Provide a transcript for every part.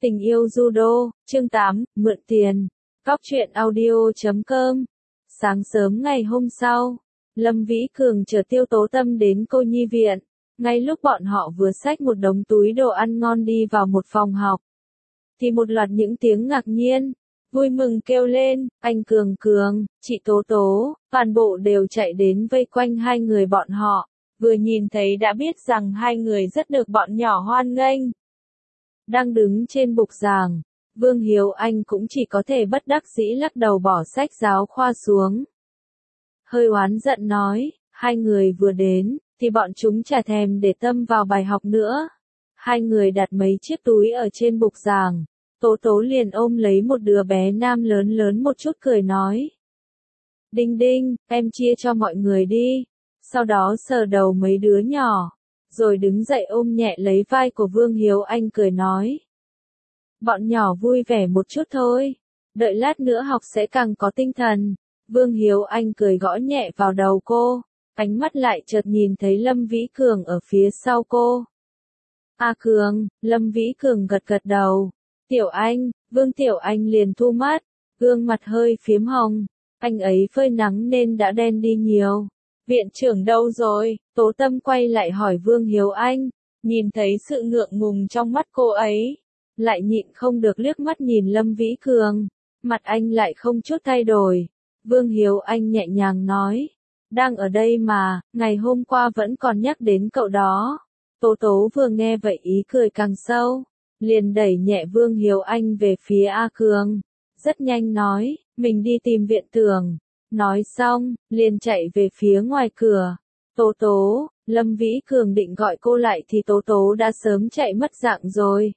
Tình yêu judo, chương 8, mượn tiền. Cóc truyện audio.com. Sáng sớm ngày hôm sau, Lâm Vĩ Cường chở Tiêu Tố Tâm đến cô nhi viện. Ngay lúc bọn họ vừa xách một đống túi đồ ăn ngon đi vào một phòng học, thì một loạt những tiếng ngạc nhiên, vui mừng kêu lên, anh Cường Cường, chị Tố Tố, toàn bộ đều chạy đến vây quanh hai người bọn họ, vừa nhìn thấy đã biết rằng hai người rất được bọn nhỏ hoan nghênh. Đang đứng trên bục giảng, Vương Hiếu Anh cũng chỉ có thể bất đắc dĩ lắc đầu bỏ sách giáo khoa xuống. Hơi oán giận nói, hai người vừa đến, thì bọn chúng chả thèm để tâm vào bài học nữa. Hai người đặt mấy chiếc túi ở trên bục giảng, Tố Tố liền ôm lấy một đứa bé nam lớn lớn một chút cười nói. Đinh Đinh, em chia cho mọi người đi. Sau đó sờ đầu mấy đứa nhỏ, rồi đứng dậy ôm nhẹ lấy vai của Vương Hiếu Anh cười nói. Bọn nhỏ vui vẻ một chút thôi, đợi lát nữa học sẽ càng có tinh thần. Vương Hiếu Anh cười gõ nhẹ vào đầu cô, ánh mắt lại chợt nhìn thấy Lâm Vĩ Cường ở phía sau cô. A Cường, Lâm Vĩ Cường gật gật đầu. Tiểu Anh, Vương Tiểu Anh liền thu mắt, gương mặt hơi phiếm hồng, anh ấy phơi nắng nên đã đen đi nhiều. Viện trưởng đâu rồi? Tố Tâm quay lại hỏi Vương Hiếu Anh, nhìn thấy sự ngượng ngùng trong mắt cô ấy, lại nhịn không được liếc mắt nhìn Lâm Vĩ Cường, mặt anh lại không chút thay đổi. Vương Hiếu Anh nhẹ nhàng nói, đang ở đây mà, ngày hôm qua vẫn còn nhắc đến cậu đó. Tố Tố vừa nghe vậy ý cười càng sâu, liền đẩy nhẹ Vương Hiếu Anh về phía A Cường, rất nhanh nói, mình đi tìm viện trưởng. Nói xong, liền chạy về phía ngoài cửa. Tố Tố, Lâm Vĩ Cường định gọi cô lại thì Tố Tố đã sớm chạy mất dạng rồi.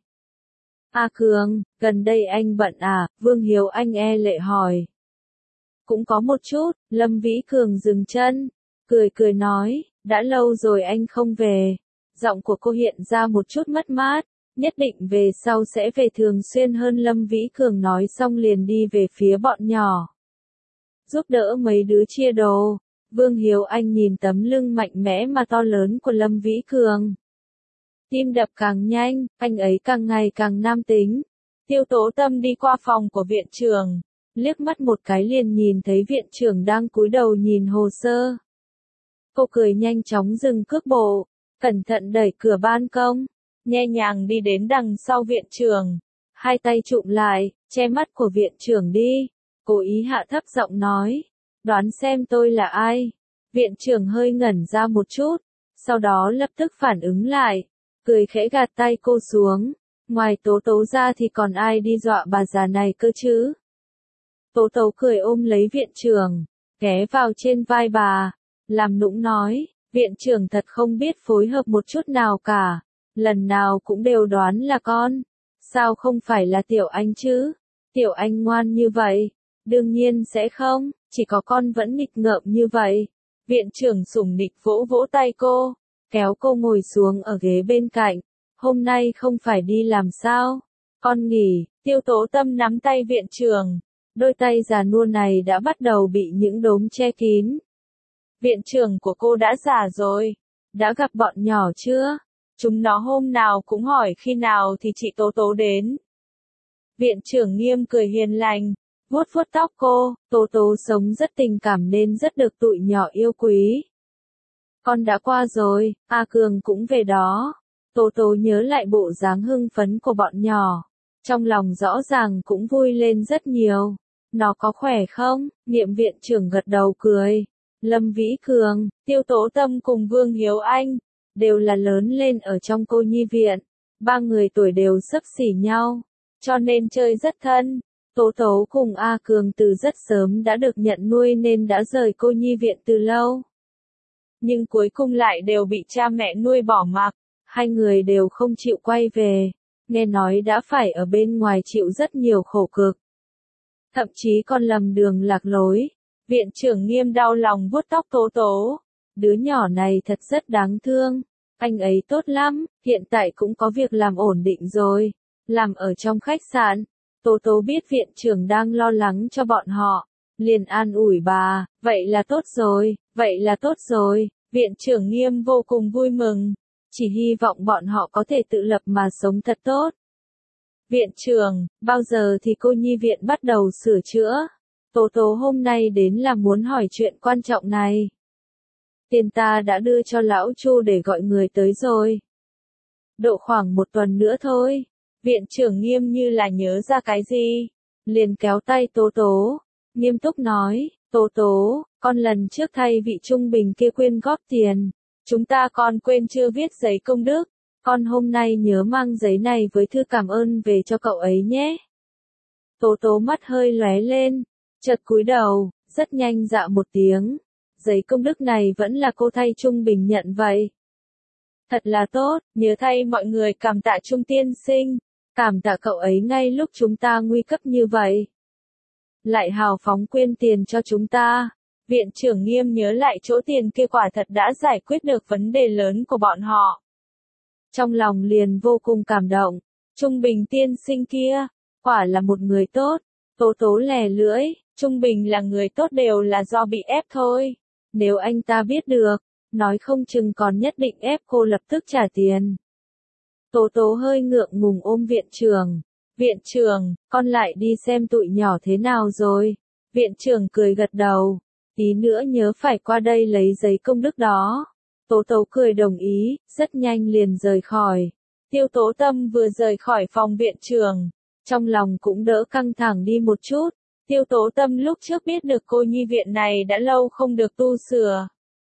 A Cường, gần đây anh bận à? Vương Hiếu Anh e lệ hỏi. Cũng có một chút, Lâm Vĩ Cường dừng chân, cười nói, đã lâu rồi anh không về. Giọng của cô hiện ra một chút mất mát, nhất định về sau sẽ về thường xuyên hơn. Lâm Vĩ Cường nói xong liền đi về phía bọn nhỏ. Giúp đỡ mấy đứa chia đồ. Vương Hiếu Anh nhìn tấm lưng mạnh mẽ mà to lớn của Lâm Vĩ Cường. Tim đập càng nhanh, anh ấy càng ngày càng nam tính. Tiêu Tố Tâm đi qua phòng của viện trưởng, liếc mắt một cái liền nhìn thấy viện trưởng đang cúi đầu nhìn hồ sơ. Cô cười nhanh chóng dừng cước bộ, cẩn thận đẩy cửa ban công, nhẹ nhàng đi đến đằng sau viện trưởng, hai tay chụm lại, che mắt của viện trưởng đi. Cố ý hạ thấp giọng nói, đoán xem tôi là ai. Viện trưởng hơi ngẩn ra một chút, sau đó lập tức phản ứng lại, cười khẽ gạt tay cô xuống, ngoài Tố Tố ra thì còn ai đi dọa bà già này cơ chứ. Tố Tố cười ôm lấy viện trưởng, ghé vào trên vai bà, làm nũng nói, viện trưởng thật không biết phối hợp một chút nào cả, lần nào cũng đều đoán là con, sao không phải là Tiểu Anh chứ, Tiểu Anh ngoan như vậy. Đương nhiên sẽ không, chỉ có con vẫn nghịch ngợm như vậy. Viện trưởng sủng nịch vỗ vỗ tay cô, kéo cô ngồi xuống ở ghế bên cạnh. Hôm nay không phải đi làm sao? Con nghỉ. Tiêu Tố Tâm nắm tay viện trưởng, đôi tay già nua này đã bắt đầu bị những đốm che kín. Viện trưởng của cô đã già rồi, đã gặp bọn nhỏ chưa? Chúng nó hôm nào cũng hỏi khi nào thì chị Tố Tố đến. Viện trưởng nghiêm cười hiền lành, vuốt vuốt tóc cô. Tố Tố sống rất tình cảm nên rất được tụi nhỏ yêu quý. Con đã qua rồi, A Cường cũng về đó. Tố Tố nhớ lại bộ dáng hưng phấn của bọn nhỏ, trong lòng rõ ràng cũng vui lên rất nhiều. Nó có khỏe không? Niệm viện trưởng gật đầu cười. Lâm Vĩ Cường, Tiêu Tố Tâm cùng Vương Hiếu Anh đều là lớn lên ở trong cô nhi viện. Ba người tuổi đều xấp xỉ nhau, cho nên chơi rất thân. Tố Tố cùng A Cường từ rất sớm đã được nhận nuôi nên đã rời cô nhi viện từ lâu. Nhưng cuối cùng lại đều bị cha mẹ nuôi bỏ mặc, hai người đều không chịu quay về, nghe nói đã phải ở bên ngoài chịu rất nhiều khổ cực. Thậm chí còn lầm đường lạc lối. Viện trưởng nghiêm đau lòng vuốt tóc Tố Tố. Đứa nhỏ này thật rất đáng thương, anh ấy tốt lắm, hiện tại cũng có việc làm ổn định rồi, làm ở trong khách sạn. Tố Tố biết viện trưởng đang lo lắng cho bọn họ, liền an ủi bà, vậy là tốt rồi, vậy là tốt rồi. Viện trưởng nghiêm vô cùng vui mừng, chỉ hy vọng bọn họ có thể tự lập mà sống thật tốt. Viện trưởng, bao giờ thì cô nhi viện bắt đầu sửa chữa? Tố tố hôm nay đến là muốn hỏi chuyện quan trọng này. Tiền ta đã đưa cho lão Chu để gọi người tới rồi. Độ khoảng 1 tuần nữa thôi. Viện trưởng Nghiêm như là nhớ ra cái gì. Liền kéo tay Tố tố. Nghiêm túc nói, Tố tố, con lần trước thay vị trung bình kia quyên góp tiền. Chúng ta còn quên chưa viết giấy công đức. Con hôm nay nhớ mang giấy này với thư cảm ơn về cho cậu ấy nhé. Tố tố mắt hơi lóe lên. Chợt cúi đầu, rất nhanh dạ một tiếng. Giấy công đức này vẫn là cô thay Trung Bình nhận vậy. Thật là tốt, nhớ thay mọi người cảm tạ Trung tiên sinh. Cảm tạ cậu ấy ngay lúc chúng ta nguy cấp như vậy. Lại hào phóng quyên tiền cho chúng ta. Viện trưởng Nghiêm nhớ lại chỗ tiền kia quả thật đã giải quyết được vấn đề lớn của bọn họ. Trong lòng liền vô cùng cảm động. Trung Bình tiên sinh kia, quả là một người tốt. Tố tố lè lưỡi, Trung Bình là người tốt đều là do bị ép thôi. Nếu anh ta biết được, nói không chừng còn nhất định ép cô lập tức trả tiền. Tố tố hơi ngượng ngùng ôm viện trưởng. Viện trưởng, con lại đi xem tụi nhỏ thế nào rồi. Viện trưởng cười gật đầu. Tí nữa nhớ phải qua đây lấy giấy công đức đó. Tố tố cười đồng ý, rất nhanh liền rời khỏi. Tiêu Tố Tâm vừa rời khỏi phòng viện trưởng. Trong lòng cũng đỡ căng thẳng đi một chút. Tiêu Tố Tâm lúc trước biết được cô nhi viện này đã lâu không được tu sửa.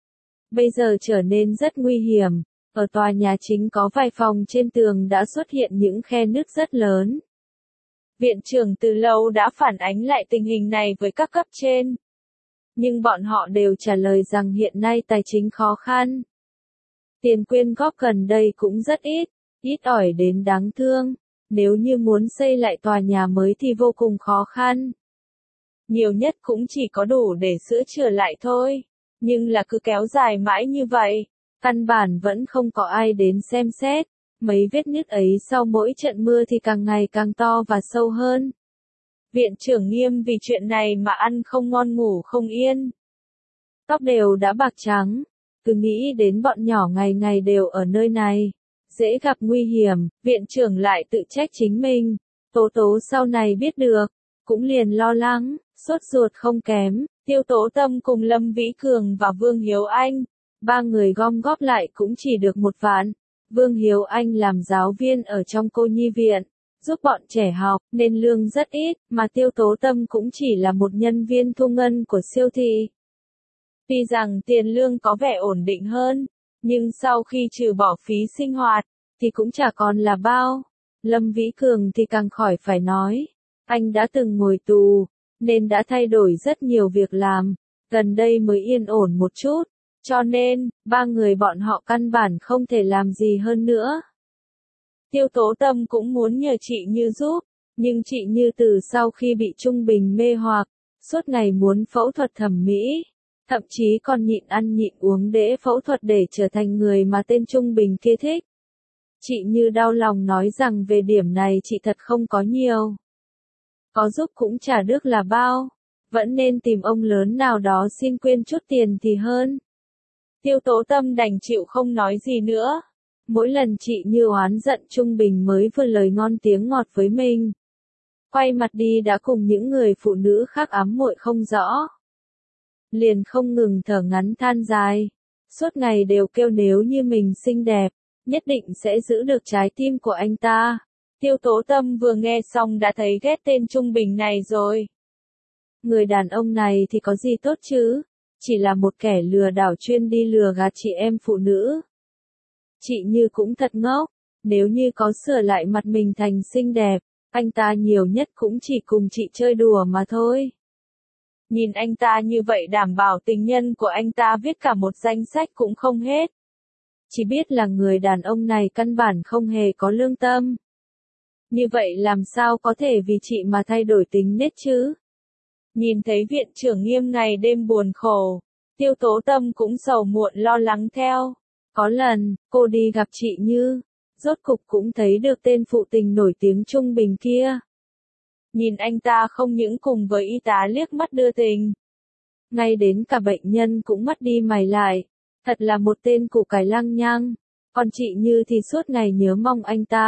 Bây giờ trở nên rất nguy hiểm. Ở tòa nhà chính có vài phòng trên tường đã xuất hiện những khe nứt rất lớn. Viện trưởng từ lâu đã phản ánh lại tình hình này với các cấp trên. Nhưng bọn họ đều trả lời rằng hiện nay tài chính khó khăn. Tiền quyên góp gần đây cũng rất ít, ít ỏi đến đáng thương. Nếu như muốn xây lại tòa nhà mới thì vô cùng khó khăn. Nhiều nhất cũng chỉ có đủ để sửa chữa lại thôi. Nhưng là cứ kéo dài mãi như vậy, căn bản vẫn không có ai đến xem xét. Mấy vết nứt ấy sau mỗi trận mưa thì càng ngày càng to và sâu hơn. Viện trưởng Nghiêm vì chuyện này mà ăn không ngon ngủ không yên. Tóc đều đã bạc trắng, cứ nghĩ đến bọn nhỏ ngày ngày đều ở nơi này, dễ gặp nguy hiểm, viện trưởng lại tự trách chính mình. Tố tố sau này biết được, cũng liền lo lắng, sốt ruột không kém. Tiêu Tố Tâm cùng Lâm Vĩ Cường và Vương Hiếu Anh, 3 người gom góp lại cũng chỉ được 1 vạn. Vương Hiếu Anh làm giáo viên ở trong cô nhi viện, giúp bọn trẻ học, nên lương rất ít, mà Tiêu Tố Tâm cũng chỉ là một nhân viên thu ngân của siêu thị. Tuy rằng tiền lương có vẻ ổn định hơn, nhưng sau khi trừ bỏ phí sinh hoạt, thì cũng chả còn là bao. Lâm Vĩ Cường thì càng khỏi phải nói, anh đã từng ngồi tù, nên đã thay đổi rất nhiều việc làm, gần đây mới yên ổn một chút, cho nên, 3 người bọn họ căn bản không thể làm gì hơn nữa. Tiêu Tố Tâm cũng muốn nhờ chị Như giúp, nhưng chị Như từ sau khi bị Trung Bình mê hoặc, suốt ngày muốn phẫu thuật thẩm mỹ, thậm chí còn nhịn ăn nhịn uống để phẫu thuật để trở thành người mà tên Trung Bình kia thích. Chị Như đau lòng nói rằng về điểm này chị thật không có nhiều. Có giúp cũng chả được là bao, vẫn nên tìm ông lớn nào đó xin quyên chút tiền thì hơn. Tiêu Tố Tâm đành chịu không nói gì nữa. Mỗi lần chị Như oán giận Trung Bình mới vừa lời ngon tiếng ngọt với mình, quay mặt đi đã cùng những người phụ nữ khác ám muội không rõ. Liền không ngừng thở ngắn than dài, suốt ngày đều kêu nếu như mình xinh đẹp, nhất định sẽ giữ được trái tim của anh ta. Tiêu Tố Tâm vừa nghe xong đã thấy ghét tên Trung Bình này rồi. Người đàn ông này thì có gì tốt chứ? Chỉ là một kẻ lừa đảo chuyên đi lừa gạt chị em phụ nữ. Chị Như cũng thật ngốc, nếu như có sửa lại mặt mình thành xinh đẹp, anh ta nhiều nhất cũng chỉ cùng chị chơi đùa mà thôi. Nhìn anh ta như vậy đảm bảo tình nhân của anh ta viết cả một danh sách cũng không hết. Chỉ biết là người đàn ông này căn bản không hề có lương tâm. Như vậy làm sao có thể vì chị mà thay đổi tính nết chứ? Nhìn thấy viện trưởng Nghiêm ngày đêm buồn khổ, Tiêu Tố Tâm cũng sầu muộn lo lắng theo. Có lần, cô đi gặp chị Như, rốt cục cũng thấy được tên phụ tình nổi tiếng Trung Bình kia. Nhìn anh ta không những cùng với y tá liếc mắt đưa tình, ngay đến cả bệnh nhân cũng mắt đi mày lại, thật là một tên củ cải lăng nhăng. Còn chị Như thì suốt ngày nhớ mong anh ta,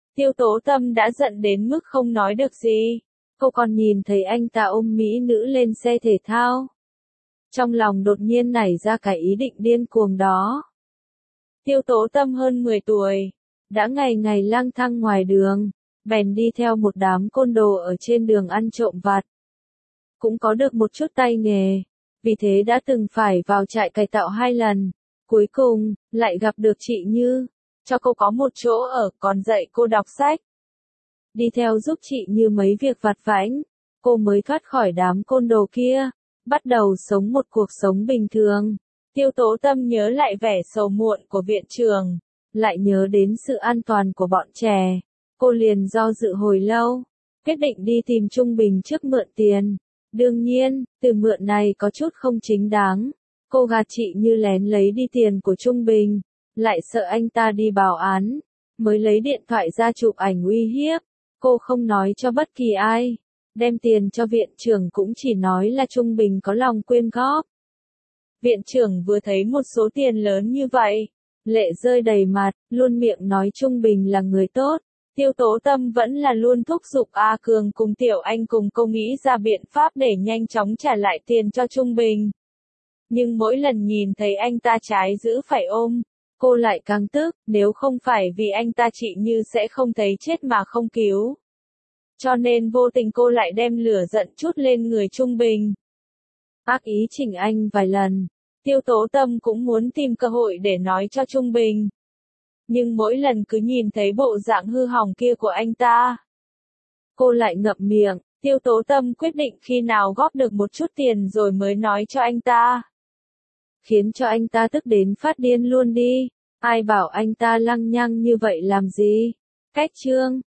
Tiêu Tố Tâm đã giận đến mức không nói được gì. Cô còn nhìn thấy anh ta ôm mỹ nữ lên xe thể thao. Trong lòng đột nhiên nảy ra cái ý định điên cuồng đó. Tiêu Tố Tâm hơn 10 tuổi, đã ngày ngày lang thang ngoài đường, bèn đi theo một đám côn đồ ở trên đường ăn trộm vặt. Cũng có được một chút tay nghề, vì thế đã từng phải vào trại cải tạo 2 lần. Cuối cùng, lại gặp được chị Như, cho cô có một chỗ ở còn dạy cô đọc sách. Đi theo giúp chị Như mấy việc vặt vãnh, cô mới thoát khỏi đám côn đồ kia, bắt đầu sống một cuộc sống bình thường. Tiêu Tố Tâm nhớ lại vẻ sầu muộn của viện trưởng, lại nhớ đến sự an toàn của bọn trẻ. Cô liền do dự hồi lâu, quyết định đi tìm Trung Bình trước mượn tiền. Đương nhiên, từ mượn này có chút không chính đáng. Cô gạt chị Như lén lấy đi tiền của Trung Bình, lại sợ anh ta đi báo án, mới lấy điện thoại ra chụp ảnh uy hiếp. Cô không nói cho bất kỳ ai, đem tiền cho viện trưởng cũng chỉ nói là Trung Bình có lòng quyên góp. Viện trưởng vừa thấy một số tiền lớn như vậy, lệ rơi đầy mặt, luôn miệng nói Trung Bình là người tốt. Tiêu Tố Tâm vẫn là luôn thúc giục A Cường cùng Tiểu Anh cùng cô nghĩ ra biện pháp để nhanh chóng trả lại tiền cho Trung Bình. Nhưng mỗi lần nhìn thấy anh ta trái giữ phải ôm, cô lại càng tức, nếu không phải vì anh ta chị Như sẽ không thấy chết mà không cứu. Cho nên vô tình cô lại đem lửa giận trút lên người Trung Bình. Ác ý chỉnh anh vài lần, Tiêu Tố Tâm cũng muốn tìm cơ hội để nói cho Trung Bình. Nhưng mỗi lần cứ nhìn thấy bộ dạng hư hỏng kia của anh ta, cô lại ngậm miệng. Tiêu Tố Tâm quyết định khi nào góp được một chút tiền rồi mới nói cho anh ta. Khiến cho anh ta tức đến phát điên luôn đi. Ai bảo anh ta lăng nhăng như vậy làm gì? Cách chương